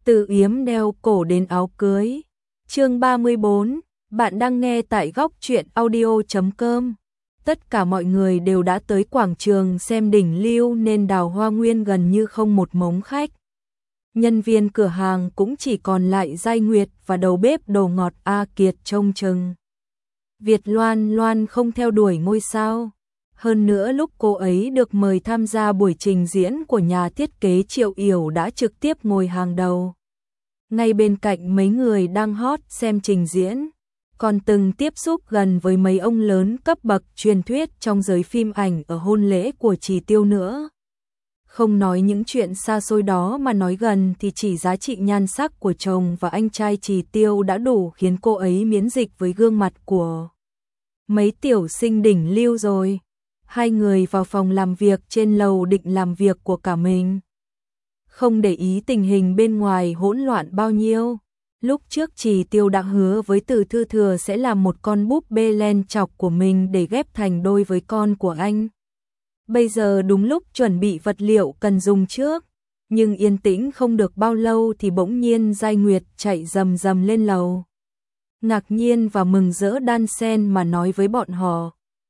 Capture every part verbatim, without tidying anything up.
Từ yếm đeo cổ đến áo cưới. Chương ba mươi bốn, bạn đang nghe tại góc truyện audio chấm com. Tất cả mọi người đều đã tới quảng trường xem đỉnh lưu nên Đào Hoa Nguyên gần như không một mống khách. Nhân viên cửa hàng cũng chỉ còn lại Giai Nguyệt và đầu bếp đồ ngọt A Kiệt trông chừng. Việt Loan Loan không theo đuổi ngôi sao. Hơn nữa lúc cô ấy được mời tham gia buổi trình diễn của nhà thiết kế Triệu Yểu đã trực tiếp ngồi hàng đầu. Ngay bên cạnh mấy người đang hot xem trình diễn, còn từng tiếp xúc gần với mấy ông lớn cấp bậc truyền thuyết trong giới phim ảnh ở hôn lễ của Trì Tiêu nữa. Không nói những chuyện xa xôi đó mà nói gần thì chỉ giá trị nhan sắc của chồng và anh trai Trì Tiêu đã đủ khiến cô ấy miễn dịch với gương mặt của mấy tiểu sinh đỉnh lưu rồi. Hai người vào phòng làm việc trên lầu định làm việc của cả mình. Không để ý tình hình bên ngoài hỗn loạn bao nhiêu. Lúc trước Trì Tiêu đã hứa với Từ Thư Thừa sẽ làm một con búp bê len chọc của mình để ghép thành đôi với con của anh. Bây giờ đúng lúc chuẩn bị vật liệu cần dùng trước, nhưng yên tĩnh không được bao lâu thì bỗng nhiên Giai Nguyệt chạy rầm rầm lên lầu. Ngạc nhiên và mừng rỡ đan xen mà nói với bọn họ.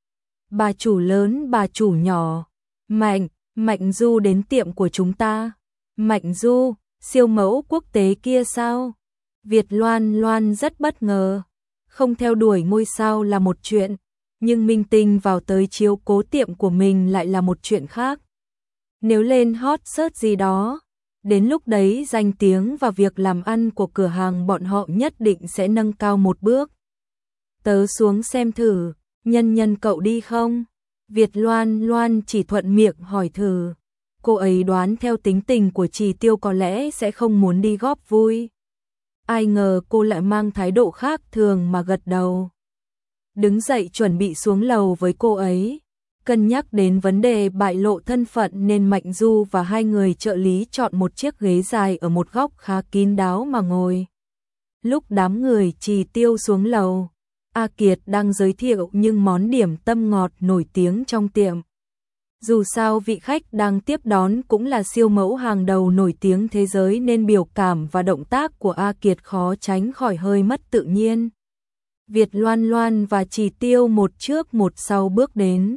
Bà chủ lớn, bà chủ nhỏ, Mạnh, Mạnh Du đến tiệm của chúng ta. Mạnh Du, siêu mẫu quốc tế kia sao? Việt Loan Loan rất bất ngờ. Không theo đuổi ngôi sao là một chuyện, nhưng minh tinh vào tới chiếu cố tiệm của mình lại là một chuyện khác. Nếu lên hot search gì đó, đến lúc đấy danh tiếng và việc làm ăn của cửa hàng bọn họ nhất định sẽ nâng cao một bước. Tớ xuống xem thử, nhân nhân cậu đi không? Việt Loan Loan chỉ thuận miệng hỏi thử. Cô ấy đoán theo tính tình của Trì Tiêu có lẽ sẽ không muốn đi góp vui. Ai ngờ cô lại mang thái độ khác thường mà gật đầu. Đứng dậy chuẩn bị xuống lầu với cô ấy. Cân nhắc đến vấn đề bại lộ thân phận nên Mạnh Du và hai người trợ lý chọn một chiếc ghế dài ở một góc khá kín đáo mà ngồi. Lúc đám người Trì Tiêu xuống lầu, A Kiệt đang giới thiệu những món điểm tâm ngọt nổi tiếng trong tiệm. Dù sao vị khách đang tiếp đón cũng là siêu mẫu hàng đầu nổi tiếng thế giới nên biểu cảm và động tác của A Kiệt khó tránh khỏi hơi mất tự nhiên. Việt Loan Loan và Trì Tiêu một trước một sau bước đến.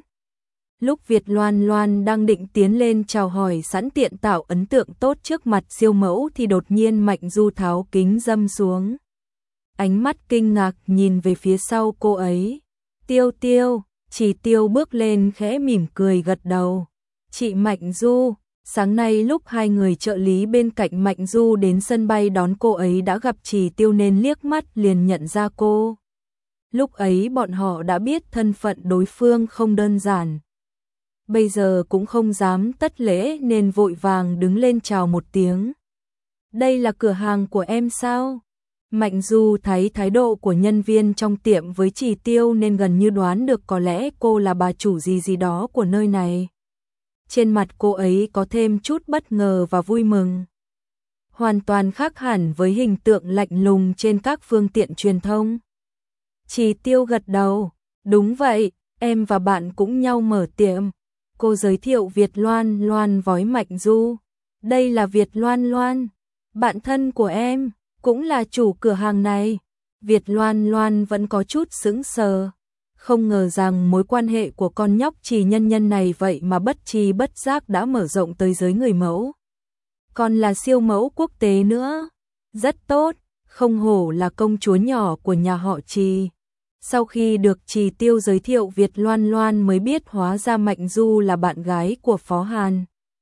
Lúc Việt Loan Loan đang định tiến lên chào hỏi sẵn tiện tạo ấn tượng tốt trước mặt siêu mẫu thì đột nhiên Mạnh Du tháo kính râm xuống. Ánh mắt kinh ngạc nhìn về phía sau cô ấy. Tiêu Tiêu, Trì Tiêu bước lên khẽ mỉm cười gật đầu. Chị Mạnh Du, sáng nay lúc hai người trợ lý bên cạnh Mạnh Du đến sân bay đón cô ấy đã gặp Trì Tiêu nên liếc mắt liền nhận ra cô. Lúc ấy bọn họ đã biết thân phận đối phương không đơn giản. Bây giờ cũng không dám tất lễ nên vội vàng đứng lên chào một tiếng. Đây là cửa hàng của em sao? Mạnh Du thấy thái độ của nhân viên trong tiệm với Trì Tiêu nên gần như đoán được có lẽ cô là bà chủ gì gì đó của nơi này. Trên mặt cô ấy có thêm chút bất ngờ và vui mừng. Hoàn toàn khác hẳn với hình tượng lạnh lùng trên các phương tiện truyền thông. Trì Tiêu gật đầu, đúng vậy, em và bạn cũng nhau mở tiệm. Cô giới thiệu Việt Loan Loan với Mạnh Du. Đây là Việt Loan Loan, bạn thân của em, cũng là chủ cửa hàng này. Việt Loan Loan vẫn có chút sững sờ. Không ngờ rằng mối quan hệ của con nhóc Trì Nhân Nhân này vậy mà bất tri bất giác đã mở rộng tới giới người mẫu. Còn là siêu mẫu quốc tế nữa. Rất tốt, không hổ là công chúa nhỏ của nhà họ Trì. Sau khi được Trì Tiêu giới thiệu Việt Loan Loan mới biết hóa ra Mạnh Du là bạn gái của Phó Hàn.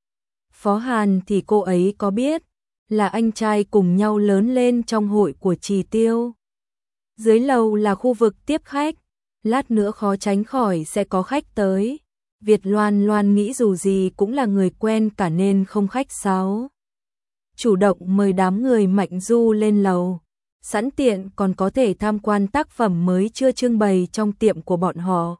Phó Hàn thì cô ấy có biết, là anh trai cùng nhau lớn lên trong hội của Trì Tiêu. Dưới lầu là khu vực tiếp khách, lát nữa khó tránh khỏi sẽ có khách tới. Việt Loan Loan nghĩ dù gì cũng là người quen cả nên không khách sáo. Chủ động mời đám người Mạnh Du lên lầu. Sẵn tiện còn có thể tham quan tác phẩm mới chưa trưng bày trong tiệm của bọn họ.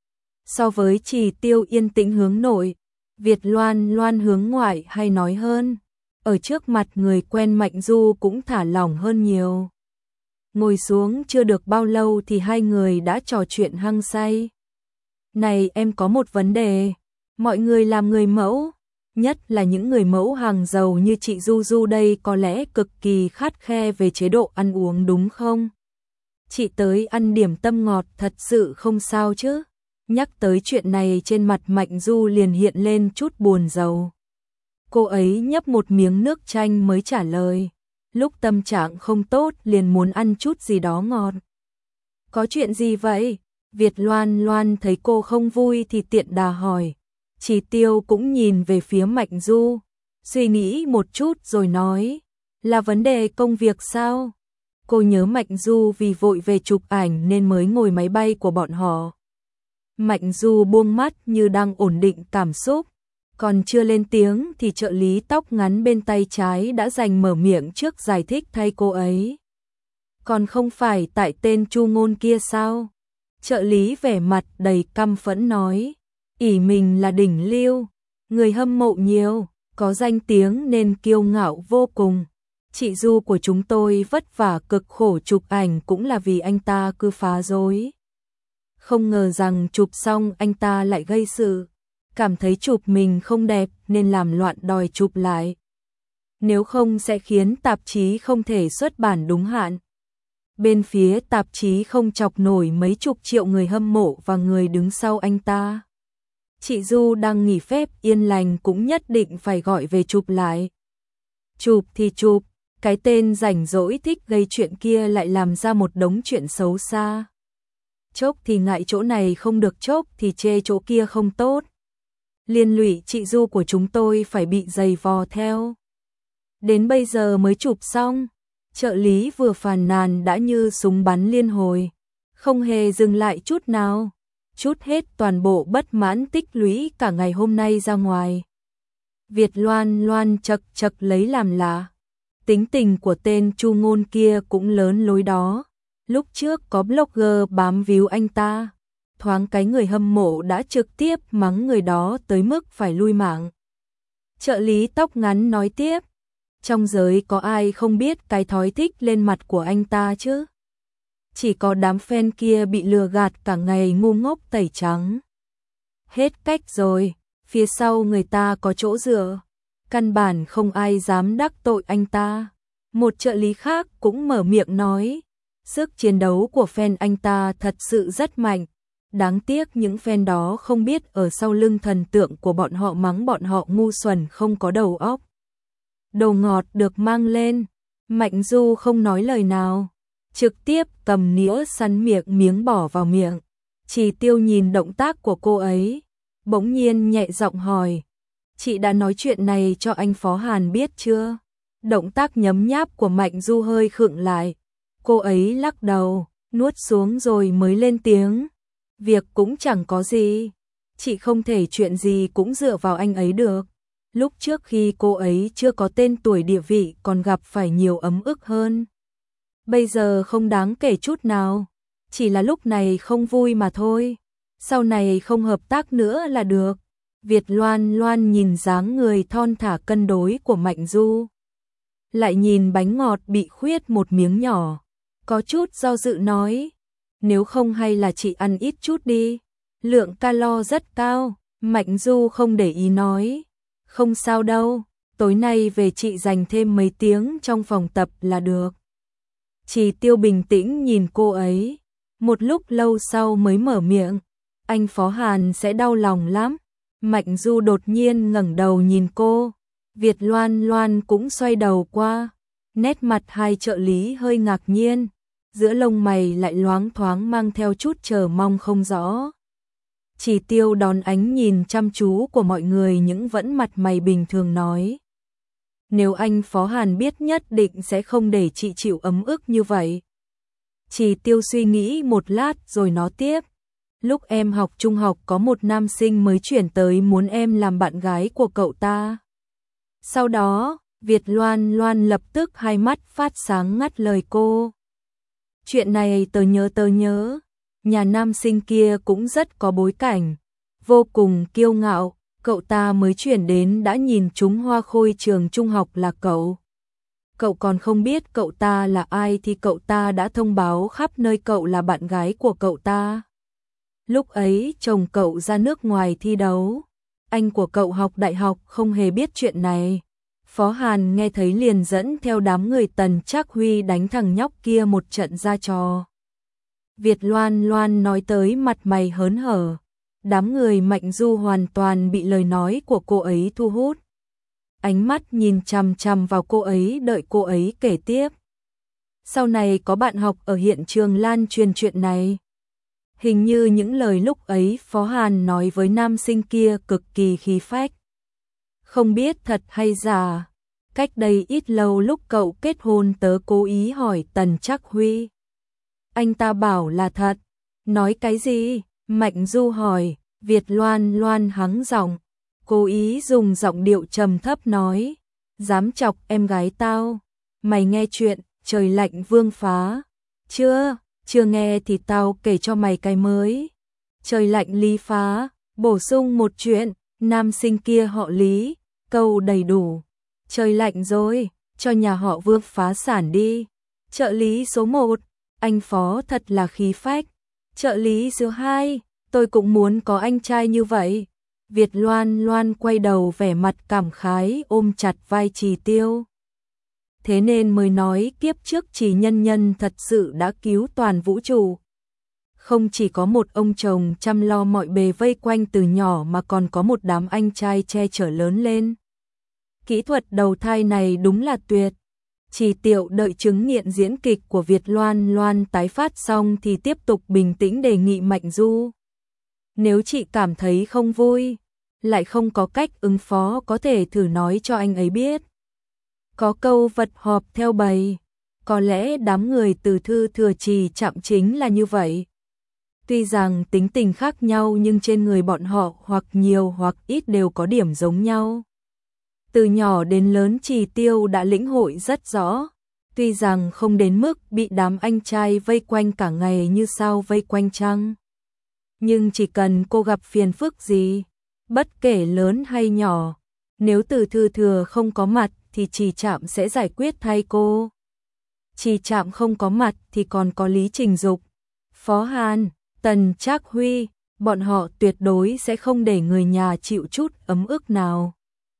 So với Trì Tiêu yên tĩnh hướng nội, Việt Loan Loan hướng ngoại hay nói hơn. Ở trước mặt người quen Mạnh Du cũng thả lỏng hơn nhiều. Ngồi xuống chưa được bao lâu thì hai người đã trò chuyện hăng say. Này em có một vấn đề, mọi người làm người mẫu, Nhất là những người mẫu hàng giàu như chị Du Du đây có lẽ cực kỳ khắt khe về chế độ ăn uống đúng không? Chị tới ăn điểm tâm ngọt thật sự không sao chứ? Nhắc tới chuyện này trên mặt Mạnh Du liền hiện lên chút buồn rầu. Cô ấy nhấp một miếng nước chanh mới trả lời. Lúc tâm trạng không tốt liền muốn ăn chút gì đó ngọt. Có chuyện gì vậy? Việt Loan Loan thấy cô không vui thì tiện đà hỏi. Chỉ Tiêu cũng nhìn về phía Mạnh Du, suy nghĩ một chút rồi nói, là vấn đề công việc sao? Cô nhớ Mạnh Du vì vội về chụp ảnh nên mới ngồi máy bay của bọn họ. Mạnh Du buông mắt như đang ổn định cảm xúc, còn chưa lên tiếng thì trợ lý tóc ngắn bên tay trái đã giành mở miệng trước giải thích thay cô ấy. Còn không phải tại tên Chu Ngôn kia sao? Trợ lý vẻ mặt đầy căm phẫn nói, ỷ mình là đỉnh lưu, người hâm mộ nhiều, có danh tiếng nên kiêu ngạo vô cùng. Chị Du của chúng tôi vất vả cực khổ chụp ảnh cũng là vì anh ta cứ phá rối. Không ngờ rằng chụp xong anh ta lại gây sự, cảm thấy chụp mình không đẹp nên làm loạn đòi chụp lại. Nếu không sẽ khiến tạp chí không thể xuất bản đúng hạn. Bên phía tạp chí không chọc nổi mấy chục triệu người hâm mộ và người đứng sau anh ta. Chị Du đang nghỉ phép yên lành cũng nhất định phải gọi về chụp lại. Chụp thì chụp, cái tên rảnh rỗi thích gây chuyện kia lại làm ra một đống chuyện xấu xa. Chốc thì ngại chỗ này không được chốc thì chê chỗ kia không tốt. Liên lụy chị Du của chúng tôi phải bị giày vò theo. Đến bây giờ mới chụp xong, trợ lý vừa phàn nàn đã như súng bắn liên hồi, không hề dừng lại chút nào, chút hết toàn bộ bất mãn tích lũy cả ngày hôm nay ra ngoài. Việt Loan Loan chật chật lấy làm lạ. Tính tình của tên Chu Ngôn kia cũng lớn lối đó. Lúc trước có blogger bám víu anh ta, thoáng cái người hâm mộ đã trực tiếp mắng người đó tới mức phải lui mạng. Trợ lý tóc ngắn nói tiếp, trong giới có ai không biết cái thói thích lên mặt của anh ta chứ? Chỉ có đám fan kia bị lừa gạt cả ngày ngu ngốc tẩy trắng. Hết cách rồi, phía sau người ta có chỗ dựa, căn bản không ai dám đắc tội anh ta. Một trợ lý khác cũng mở miệng nói, sức chiến đấu của fan anh ta thật sự rất mạnh. Đáng tiếc những fan đó không biết ở sau lưng thần tượng của bọn họ mắng bọn họ ngu xuẩn không có đầu óc. Đồ ngọt được mang lên, Mạnh Du không nói lời nào, trực tiếp cầm nĩa sắn miệng miếng bỏ vào miệng. Chỉ Tiêu nhìn động tác của cô ấy, bỗng nhiên nhẹ giọng hỏi, chị đã nói chuyện này cho anh Phó Hàn biết chưa? Động tác nhấm nháp của Mạnh Du hơi khựng lại, cô ấy lắc đầu, nuốt xuống rồi mới lên tiếng. Việc cũng chẳng có gì, chị không thể chuyện gì cũng dựa vào anh ấy được. Lúc trước khi cô ấy chưa có tên tuổi địa vị còn gặp phải nhiều ấm ức hơn. Bây giờ không đáng kể chút nào, chỉ là lúc này không vui mà thôi. Sau này không hợp tác nữa là được. Việt Loan Loan nhìn dáng người thon thả cân đối của Mạnh Du, lại nhìn bánh ngọt bị khuyết một miếng nhỏ, có chút do dự nói, nếu không hay là chị ăn ít chút đi, lượng calo rất cao. Mạnh Du không để ý nói, không sao đâu, tối nay về chị dành thêm mấy tiếng trong phòng tập là được. Chỉ Tiêu bình tĩnh nhìn cô ấy, một lúc lâu sau mới mở miệng, anh Phó Hàn sẽ đau lòng lắm. Mạnh Du đột nhiên ngẩng đầu nhìn cô, Việt Loan Loan cũng xoay đầu qua, nét mặt hai trợ lý hơi ngạc nhiên, giữa lông mày lại loáng thoáng mang theo chút chờ mong không rõ. Chỉ Tiêu đón ánh nhìn chăm chú của mọi người những vẫn mặt mày bình thường nói, nếu anh Phó Hàn biết nhất định sẽ không để chị chịu ấm ức như vậy. Chỉ Tiêu suy nghĩ một lát rồi nói tiếp, lúc em học trung học có một nam sinh mới chuyển tới muốn em làm bạn gái của cậu ta. Sau đó, Việt Loan Loan lập tức hai mắt phát sáng ngắt lời cô. Chuyện này tớ nhớ tớ nhớ, nhà nam sinh kia cũng rất có bối cảnh, vô cùng kiêu ngạo, cậu ta mới chuyển đến đã nhìn trúng hoa khôi trường trung học là cậu. Cậu còn không biết cậu ta là ai thì cậu ta đã thông báo khắp nơi cậu là bạn gái của cậu ta. Lúc ấy chồng cậu ra nước ngoài thi đấu, anh của cậu học đại học không hề biết chuyện này. Phó Hàn nghe thấy liền dẫn theo đám người Tần Trác Huy đánh thằng nhóc kia một trận ra trò. Việt Loan Loan nói tới mặt mày hớn hở. Đám người Mạnh Du hoàn toàn bị lời nói của cô ấy thu hút. Ánh mắt nhìn chằm chằm vào cô ấy đợi cô ấy kể tiếp. Sau này có bạn học ở hiện trường lan truyền chuyện này. Hình như những lời lúc ấy Phó Hàn nói với nam sinh kia cực kỳ khí phách. Không biết thật hay giả. Cách đây ít lâu lúc cậu kết hôn tớ cố ý hỏi Tần Trác Huy. Anh ta bảo là thật. Nói cái gì? Mạnh Du hỏi. Việt Loan Loan hắng giọng, cố ý dùng giọng điệu trầm thấp nói. Dám chọc em gái tao. Mày nghe chuyện Trời Lạnh Vương Phá chưa? Chưa nghe thì tao kể cho mày cái mới. Trời Lạnh Lý Phá, bổ sung một chuyện, nam sinh kia họ Lý, câu đầy đủ. Trời lạnh rồi, cho nhà họ Vương phá sản đi. Trợ lý số một, anh Phó thật là khí phách. Trợ lý số hai, tôi cũng muốn có anh trai như vậy. Việt Loan Loan quay đầu vẻ mặt cảm khái ôm chặt vai Trì Tiêu. Thế nên mới nói kiếp trước Trì Nhân Nhân thật sự đã cứu toàn vũ trụ. Không chỉ có một ông chồng chăm lo mọi bề vây quanh từ nhỏ mà còn có một đám anh trai che chở lớn lên. Kỹ thuật đầu thai này đúng là tuyệt. Trì Tiệu đợi chứng nghiện diễn kịch của Việt Loan Loan tái phát xong thì tiếp tục bình tĩnh đề nghị Mạnh Du. Nếu chị cảm thấy không vui, lại không có cách ứng phó có thể thử nói cho anh ấy biết. Có câu vật họp theo bầy, có lẽ đám người từ Thư Thừa Trì Trạm chính là như vậy. Tuy rằng tính tình khác nhau nhưng trên người bọn họ hoặc nhiều hoặc ít đều có điểm giống nhau. Từ nhỏ đến lớn Trì Tiêu đã lĩnh hội rất rõ, tuy rằng không đến mức bị đám anh trai vây quanh cả ngày như sao vây quanh trăng. Nhưng chỉ cần cô gặp phiền phức gì, bất kể lớn hay nhỏ, nếu Từ Thư Thừa không có mặt thì Trì Trạm sẽ giải quyết thay cô. Trì Trạm không có mặt thì còn có Lý Trình Dục, Phó Hàn, Tần Trác Huy, bọn họ tuyệt đối sẽ không để người nhà chịu chút ấm ức nào.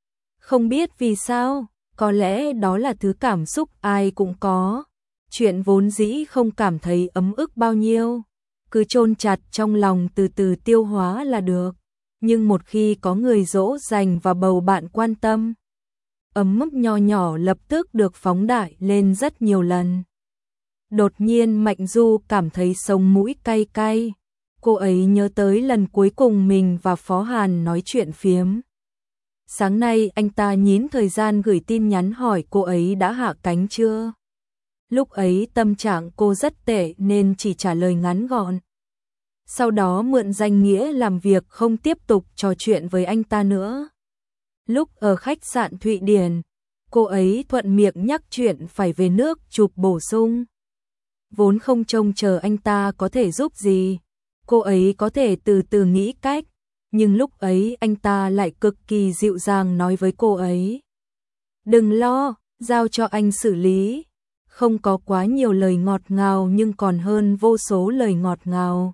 Không biết vì sao, có lẽ đó là thứ cảm xúc ai cũng có. Chuyện vốn dĩ không cảm thấy ấm ức bao nhiêu, cứ chôn chặt trong lòng từ từ tiêu hóa là được. Nhưng một khi có người dỗ dành và bầu bạn quan tâm, ấm ức nho nhỏ lập tức được phóng đại lên rất nhiều lần. Đột nhiên Mạnh Du cảm thấy sống mũi cay cay. Cô ấy nhớ tới lần cuối cùng mình và Phó Hàn nói chuyện phiếm. Sáng nay anh ta nhín thời gian gửi tin nhắn hỏi cô ấy đã hạ cánh chưa. Lúc ấy tâm trạng cô rất tệ nên chỉ trả lời ngắn gọn. Sau đó mượn danh nghĩa làm việc không tiếp tục trò chuyện với anh ta nữa. Lúc ở khách sạn Thụy Điển, cô ấy thuận miệng nhắc chuyện phải về nước chụp bổ sung. Vốn không trông chờ anh ta có thể giúp gì, cô ấy có thể từ từ nghĩ cách, nhưng lúc ấy anh ta lại cực kỳ dịu dàng nói với cô ấy. Đừng lo, giao cho anh xử lý. Không có quá nhiều lời ngọt ngào nhưng còn hơn vô số lời ngọt ngào.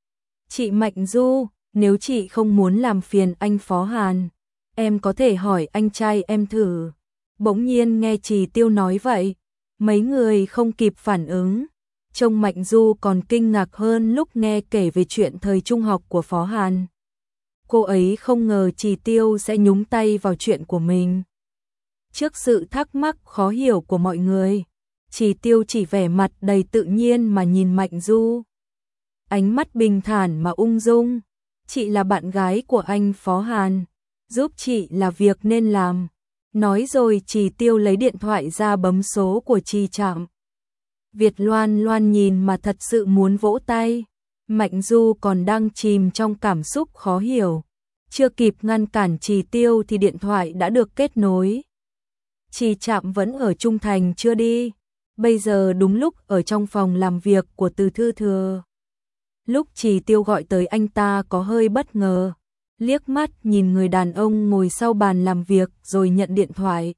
Chị Mạnh Du, nếu chị không muốn làm phiền anh Phó Hàn, em có thể hỏi anh trai em thử. Bỗng nhiên nghe Trì Tiêu nói vậy, mấy người không kịp phản ứng. Trông Mạnh Du còn kinh ngạc hơn lúc nghe kể về chuyện thời trung học của Phó Hàn. Cô ấy không ngờ Trì Tiêu sẽ nhúng tay vào chuyện của mình. Trước sự thắc mắc khó hiểu của mọi người, Trì Tiêu chỉ vẻ mặt đầy tự nhiên mà nhìn Mạnh Du. Ánh mắt bình thản mà ung dung. Chị là bạn gái của anh Phó Hàn, giúp chị là việc nên làm. Nói rồi Trì Tiêu lấy điện thoại ra bấm số của Trì Trạm. Việt Loan Loan nhìn mà thật sự muốn vỗ tay. Mạnh Du còn đang chìm trong cảm xúc khó hiểu. Chưa kịp ngăn cản Trì Tiêu thì điện thoại đã được kết nối. Trì Trạm vẫn ở Trung Thành chưa đi. Bây giờ đúng lúc ở trong phòng làm việc của Từ Thư Thừa. Lúc Trì Tiêu gọi tới anh ta có hơi bất ngờ. Liếc mắt nhìn người đàn ông ngồi sau bàn làm việc rồi nhận điện thoại.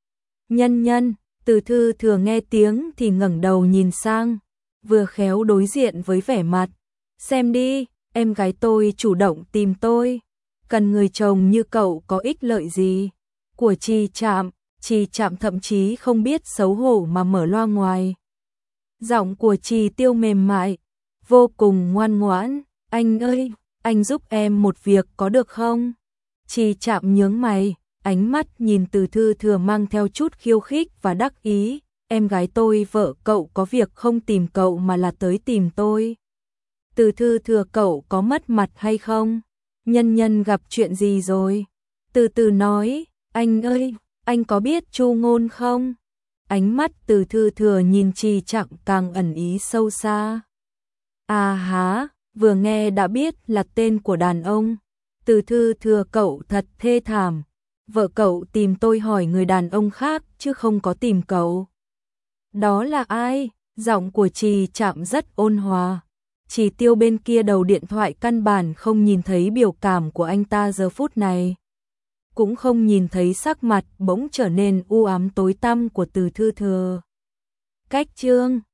Nhân Nhân, Từ Thư Thừa nghe tiếng thì ngẩng đầu nhìn sang, vừa khéo đối diện với vẻ mặt. Xem đi, em gái tôi chủ động tìm tôi. cần người chồng như cậu có ích lợi gì? Của Trì Trạm, Trì Trạm thậm chí không biết xấu hổ mà mở loa ngoài. Giọng của Trì Tiêu mềm mại, vô cùng ngoan ngoãn, anh ơi, anh giúp em một việc có được không? Trì Trạm nhướng mày, ánh mắt nhìn Từ Thư Thừa mang theo chút khiêu khích và đắc ý, em gái tôi vợ cậu có việc không tìm cậu mà là tới tìm tôi. Từ Thư Thừa cậu có mất mặt hay không? Nhân nhân gặp chuyện gì rồi? Từ từ nói, anh ơi, anh có biết Chu Ngôn không? Ánh mắt Từ Thư Thừa nhìn Trì Trạm càng ẩn ý sâu xa. À há, vừa nghe đã biết là tên của đàn ông. Từ Thư Thừa cậu thật thê thảm. Vợ cậu tìm tôi hỏi người đàn ông khác chứ không có tìm cậu. Đó là ai? Giọng của Trì Trạm rất ôn hòa. Trì Tiêu bên kia đầu điện thoại căn bản không nhìn thấy biểu cảm của anh ta giờ phút này. Cũng không nhìn thấy sắc mặt bỗng trở nên u ám tối tăm của Từ Thư Thừa. Cách chương